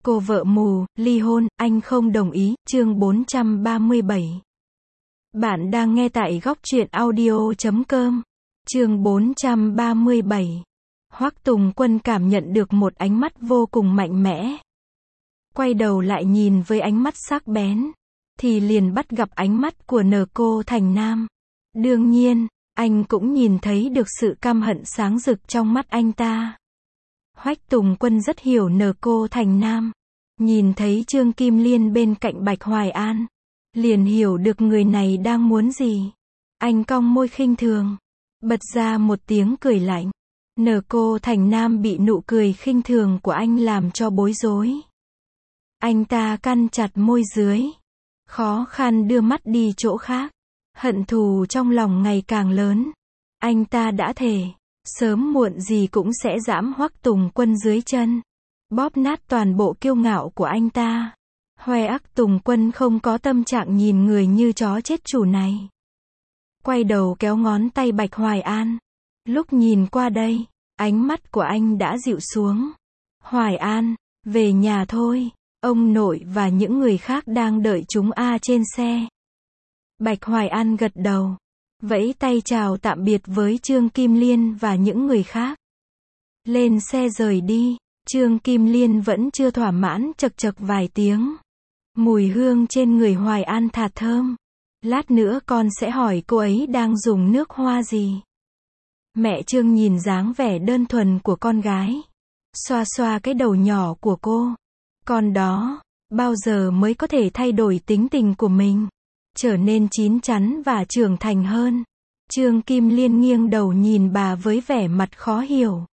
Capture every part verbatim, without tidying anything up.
Cô vợ mù, ly hôn, anh không đồng ý, chương bốn trăm ba mươi bảy. Bạn đang nghe tại góc truyện audio chấm com. Chương bốn trăm ba mươi bảy. Hoắc Tùng Quân cảm nhận được một ánh mắt vô cùng mạnh mẽ. Quay đầu lại nhìn với ánh mắt sắc bén, thì liền bắt gặp ánh mắt của nờ cô Thành Nam. Đương nhiên, anh cũng nhìn thấy được sự căm hận sáng rực trong mắt anh ta. Hoắc Tùng Quân rất hiểu nờ cô Thành Nam. Nhìn thấy Trương Kim Liên bên cạnh Bạch Hoài An, liền hiểu được người này đang muốn gì. Anh cong môi khinh thường, bật ra một tiếng cười lạnh. Nờ cô Thành Nam bị nụ cười khinh thường của anh làm cho bối rối. Anh ta cắn chặt môi dưới, khó khăn đưa mắt đi chỗ khác. Hận thù trong lòng ngày càng lớn. Anh ta đã thề, sớm muộn gì cũng sẽ giẫm Hoắc Tùng Quân dưới chân, bóp nát toàn bộ kiêu ngạo của anh ta. Hoắc Tùng Quân không có tâm trạng nhìn người như chó chết chủ này. Quay đầu kéo ngón tay Bạch Hoài An. Lúc nhìn qua đây, ánh mắt của anh đã dịu xuống. Hoài An, về nhà thôi, ông nội và những người khác đang đợi chúng a trên xe. Bạch Hoài An gật đầu, vẫy tay chào tạm biệt với Trương Kim Liên và những người khác. Lên xe rời đi. Trương Kim Liên vẫn chưa thỏa mãn chậc chậc vài tiếng. Mùi hương trên người Hoài An thật thơm. Lát nữa con sẽ hỏi cô ấy đang dùng nước hoa gì. Mẹ Trương nhìn dáng vẻ đơn thuần của con gái, xoa xoa cái đầu nhỏ của cô. Con đó, bao giờ mới có thể thay đổi tính tình của mình, trở nên chín chắn và trưởng thành hơn. Trương Kim Liên nghiêng đầu nhìn bà với vẻ mặt khó hiểu.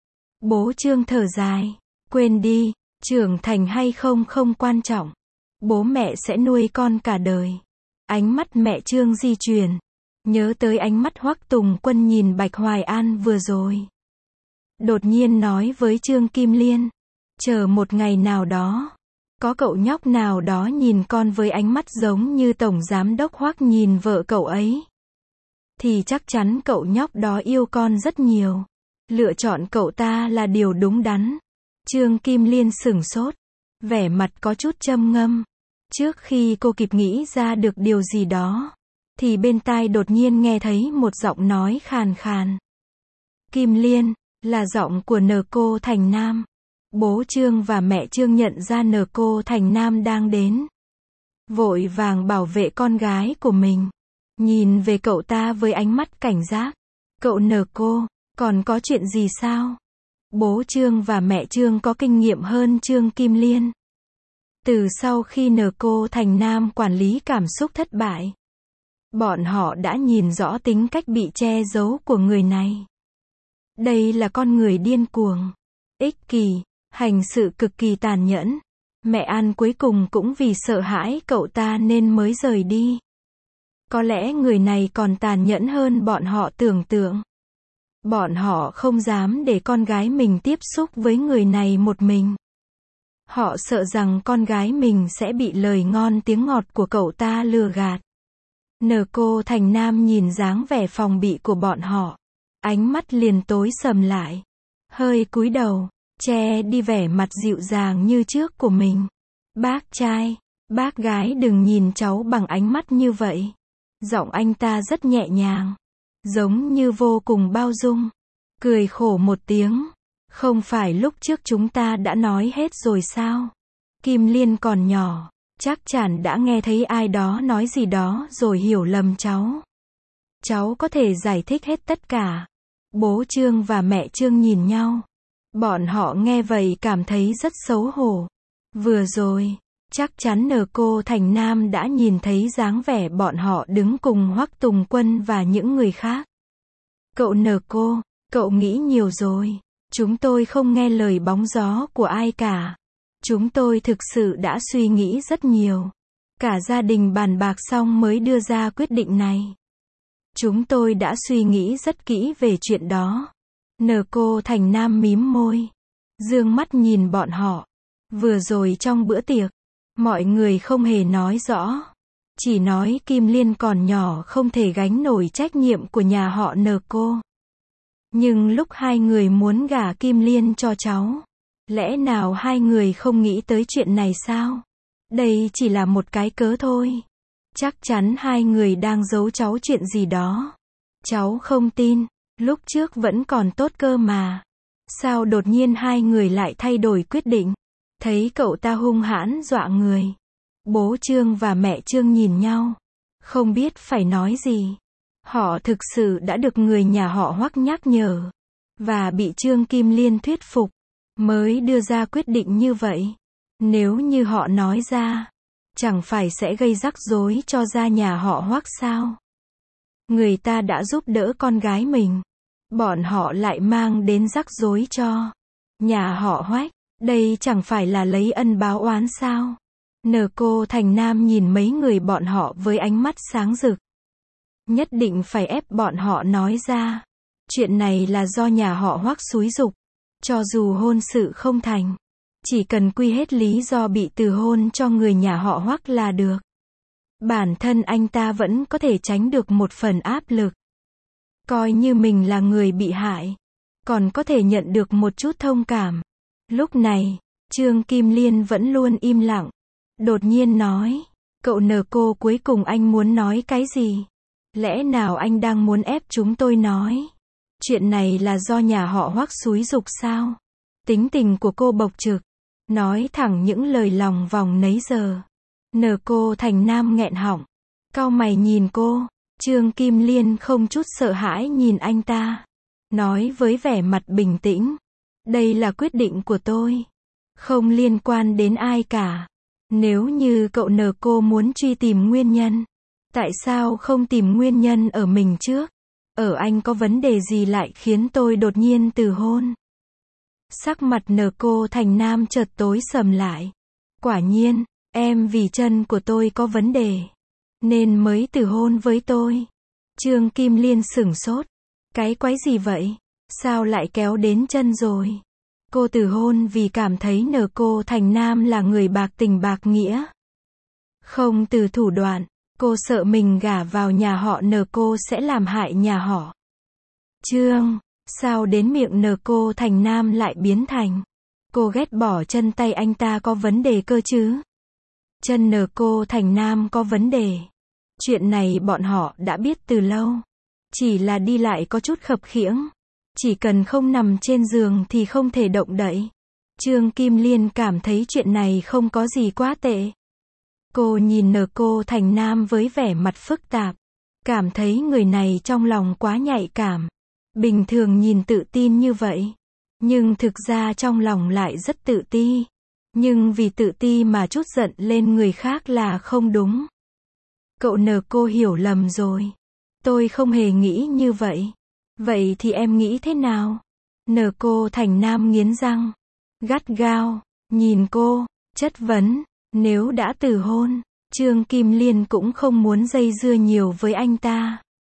Bố Trương thở dài, quên đi, trưởng thành hay không không quan trọng. Bố mẹ sẽ nuôi con cả đời. Ánh mắt mẹ Trương di chuyển, nhớ tới ánh mắt Hoắc Tùng Quân nhìn Bạch Hoài An vừa rồi. Đột nhiên nói với Trương Kim Liên, chờ một ngày nào đó, có cậu nhóc nào đó nhìn con với ánh mắt giống như Tổng Giám đốc Hoắc nhìn vợ cậu ấy, thì chắc chắn cậu nhóc đó yêu con rất nhiều. Lựa chọn cậu ta là điều đúng đắn. Trương Kim Liên sửng sốt, vẻ mặt có chút châm ngâm. Trước khi cô kịp nghĩ ra được điều gì đó, thì bên tai đột nhiên nghe thấy một giọng nói khàn khàn. Kim Liên, là giọng của nờ cô Thành Nam. Bố Trương và mẹ Trương nhận ra nờ cô Thành Nam đang đến, vội vàng bảo vệ con gái của mình. Nhìn về cậu ta với ánh mắt cảnh giác. Cậu nờ cô, còn có chuyện gì sao? Bố Trương và mẹ Trương có kinh nghiệm hơn Trương Kim Liên. Từ sau khi nờ cô Thành Nam quản lý cảm xúc thất bại, bọn họ đã nhìn rõ tính cách bị che giấu của người này. Đây là con người điên cuồng, ích kỷ, hành sự cực kỳ tàn nhẫn. Mẹ An cuối cùng cũng vì sợ hãi cậu ta nên mới rời đi. Có lẽ người này còn tàn nhẫn hơn bọn họ tưởng tượng. Bọn họ không dám để con gái mình tiếp xúc với người này một mình. Họ sợ rằng con gái mình sẽ bị lời ngon tiếng ngọt của cậu ta lừa gạt. Nờ cô Thành Nam nhìn dáng vẻ phòng bị của bọn họ, ánh mắt liền tối sầm lại, hơi cúi đầu, che đi vẻ mặt dịu dàng như trước của mình. Bác trai, bác gái đừng nhìn cháu bằng ánh mắt như vậy. Giọng anh ta rất nhẹ nhàng, giống như vô cùng bao dung. Cười khổ một tiếng. Không phải lúc trước chúng ta đã nói hết rồi sao? Kim Liên còn nhỏ, chắc chắn đã nghe thấy ai đó nói gì đó rồi hiểu lầm cháu. Cháu có thể giải thích hết tất cả. Bố Trương và mẹ Trương nhìn nhau. Bọn họ nghe vậy cảm thấy rất xấu hổ. Vừa rồi, chắc chắn nờ cô Thành Nam đã nhìn thấy dáng vẻ bọn họ đứng cùng Hoắc Tùng Quân và những người khác. Cậu nờ cô, cậu nghĩ nhiều rồi. Chúng tôi không nghe lời bóng gió của ai cả. Chúng tôi thực sự đã suy nghĩ rất nhiều. Cả gia đình bàn bạc xong mới đưa ra quyết định này. Chúng tôi đã suy nghĩ rất kỹ về chuyện đó. Nờ cô Thành Nam mím môi, dương mắt nhìn bọn họ. Vừa rồi trong bữa tiệc, mọi người không hề nói rõ. Chỉ nói Kim Liên còn nhỏ không thể gánh nổi trách nhiệm của nhà họ nờ cô. Nhưng lúc hai người muốn gả Kim Liên cho cháu, Lẽ nào hai người không nghĩ tới chuyện này sao? Đây chỉ là một cái cớ thôi. Chắc chắn hai người đang giấu cháu chuyện gì đó. Cháu không tin, lúc trước vẫn còn tốt cơ mà. Sao đột nhiên hai người lại thay đổi quyết định? Thấy cậu ta hung hãn dọa người. Bố Trương và mẹ Trương nhìn nhau. Không biết phải nói gì. Họ thực sự đã được người nhà họ Hoắc nhắc nhở. Và bị Trương Kim Liên thuyết phục. Mới đưa ra quyết định như vậy. Nếu như họ nói ra, chẳng phải sẽ gây rắc rối cho gia nhà họ Hoắc sao? Người ta đã giúp đỡ con gái mình. Bọn họ lại mang đến rắc rối cho nhà họ Hoắc. Đây chẳng phải là lấy ân báo oán sao? Nờ Cô Thành Nam nhìn mấy người bọn họ với ánh mắt sáng rực. Nhất định phải ép bọn họ nói ra. Chuyện này là do nhà họ Hoắc xúi giục. Cho dù hôn sự không thành, chỉ cần quy hết lý do bị từ hôn cho người nhà họ Hoắc là được. Bản thân anh ta vẫn có thể tránh được một phần áp lực. Coi như mình là người bị hại, còn có thể nhận được một chút thông cảm. Lúc này, Trương Kim Liên vẫn luôn im lặng. Đột nhiên nói, cậu Nờ Cô, cuối cùng anh muốn nói cái gì? Lẽ nào anh đang muốn ép chúng tôi nói? Chuyện này là do nhà họ Hoắc xúi giục sao? Tính tình của cô bộc trực, nói thẳng những lời lòng vòng nấy giờ. Nờ Cô Thành Nam nghẹn họng, cau mày nhìn cô. Trương Kim Liên không chút sợ hãi nhìn anh ta, nói với vẻ mặt bình tĩnh, đây là quyết định của tôi, không liên quan đến ai cả. Nếu như cậu Nờ Cô muốn truy tìm nguyên nhân, tại sao không tìm nguyên nhân ở mình trước? Ở anh có vấn đề gì lại khiến tôi đột nhiên từ hôn? Sắc mặt Nờ Cô Thành Nam chợt tối sầm lại. Quả nhiên, em vì chân của tôi có vấn đề, nên mới từ hôn với tôi. Trương Kim Liên sửng sốt. Cái quái gì vậy? Sao lại kéo đến chân rồi? Cô từ hôn vì cảm thấy Nờ Cô Thành Nam là người bạc tình bạc nghĩa. Không từ thủ đoạn. Cô sợ mình gả vào nhà họ Nờ Cô sẽ làm hại nhà họ Trương. Sao đến miệng Nờ Cô Thành Nam lại biến thành cô ghét bỏ chân tay anh ta có vấn đề cơ chứ? Chân Nờ Cô Thành Nam có vấn đề. Chuyện này bọn họ đã biết từ lâu. Chỉ là đi lại có chút khập khiễng. Chỉ cần không nằm trên giường thì không thể động đậy. Trương Kim Liên cảm thấy chuyện này không có gì quá tệ. Cô nhìn Nờ Cô Thành Nam với vẻ mặt phức tạp. Cảm thấy người này trong lòng quá nhạy cảm. Bình thường nhìn tự tin như vậy. Nhưng thực ra trong lòng lại rất tự ti. Nhưng vì tự ti mà chút giận lên người khác là không đúng. Cậu Nờ Cô hiểu lầm rồi. Tôi không hề nghĩ như vậy. Vậy thì em nghĩ thế nào? Nờ Cô Thành Nam nghiến răng, gắt gao, nhìn cô, chất vấn. Nếu đã từ hôn, Trương Kim Liên cũng không muốn dây dưa nhiều với anh ta.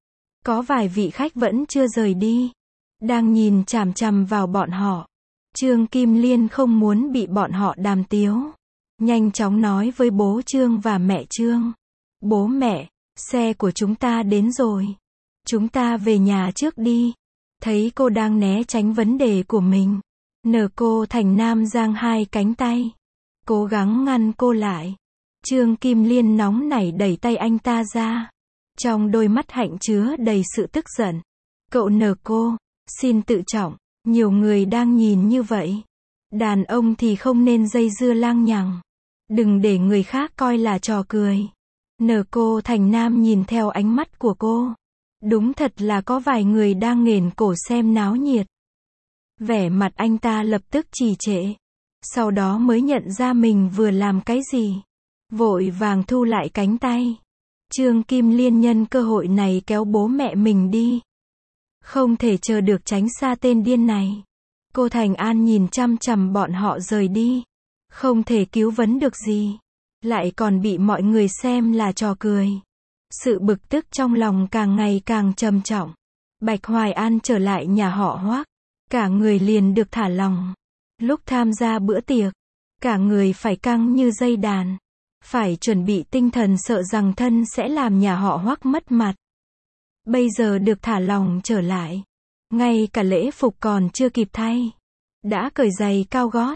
Có vài vị khách vẫn chưa rời đi, đang nhìn chằm chằm vào bọn họ. Trương Kim Liên không muốn bị bọn họ đàm tiếu. Nhanh chóng nói với bố Trương và mẹ Trương. Bố mẹ, xe của chúng ta đến rồi. Chúng ta về nhà trước đi. Thấy cô đang né tránh vấn đề của mình. Nờ Cô Thành Nam giang hai cánh tay, cố gắng ngăn cô lại. Trương Kim Liên nóng nảy đẩy tay anh ta ra. Trong đôi mắt hạnh chứa đầy sự tức giận. Cậu Nờ Cô, xin tự trọng. Nhiều người đang nhìn như vậy. Đàn ông thì không nên dây dưa lang nhằng. Đừng để người khác coi là trò cười. Nờ Cô Thành Nam nhìn theo ánh mắt của cô. Đúng thật là có vài người đang nghển cổ xem náo nhiệt. Vẻ mặt anh ta lập tức trì trệ. Sau đó mới nhận ra mình vừa làm cái gì. Vội vàng thu lại cánh tay. Trương Kim Liên nhân cơ hội này kéo bố mẹ mình đi. Không thể chờ được tránh xa tên điên này. Cô Thành An nhìn chăm chằm bọn họ rời đi. Không thể cứu vấn được gì. Lại còn bị mọi người xem là trò cười. Sự bực tức trong lòng càng ngày càng trầm trọng. Bạch Hoài An trở lại nhà họ Hoắc. Cả người liền được thả lỏng. Lúc tham gia bữa tiệc, cả người phải căng như dây đàn. Phải chuẩn bị tinh thần sợ rằng thân sẽ làm nhà họ Hoắc mất mặt. Bây giờ được thả lỏng trở lại. Ngay cả lễ phục còn chưa kịp thay. Đã cởi giày cao gót.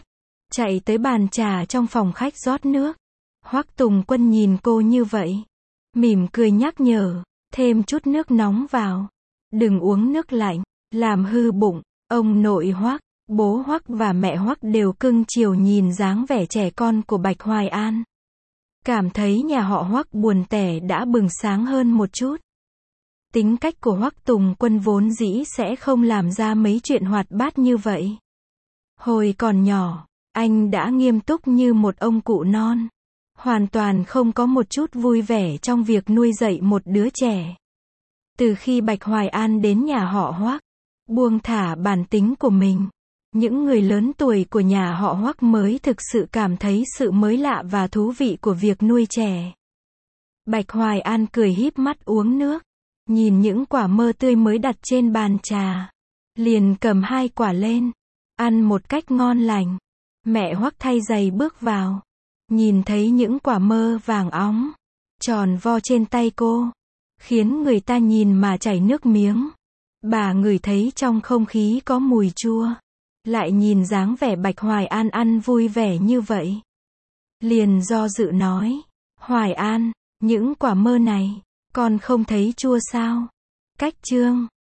chạy tới bàn trà trong phòng khách rót nước. Hoắc Tùng Quân nhìn cô như vậy, mỉm cười nhắc nhở, thêm chút nước nóng vào. Đừng uống nước lạnh, làm hư bụng. Ông nội Hoắc, bố Hoắc và mẹ Hoắc đều cưng chiều nhìn dáng vẻ trẻ con của Bạch Hoài An. Cảm thấy nhà họ Hoắc buồn tẻ đã bừng sáng hơn một chút. Tính cách của Hoắc Tùng Quân vốn dĩ sẽ không làm ra mấy chuyện hoạt bát như vậy. Hồi còn nhỏ, anh đã nghiêm túc như một ông cụ non. Hoàn toàn không có một chút vui vẻ trong việc nuôi dạy một đứa trẻ. Từ khi Bạch Hoài An đến nhà họ Hoắc, buông thả bản tính của mình, những người lớn tuổi của nhà họ Hoắc mới thực sự cảm thấy sự mới lạ và thú vị của việc nuôi trẻ. Bạch Hoài An cười híp mắt uống nước, nhìn những quả mơ tươi mới đặt trên bàn trà, liền cầm hai quả lên, ăn một cách ngon lành. Mẹ Hoắc thay giày bước vào, nhìn thấy những quả mơ vàng óng, tròn vo trên tay cô, khiến người ta nhìn mà chảy nước miếng. Bà ngửi thấy trong không khí có mùi chua, lại nhìn dáng vẻ Bạch Hoài An ăn vui vẻ như vậy, liền do dự nói, Hoài An, những quả mơ này, con không thấy chua sao? Cách chương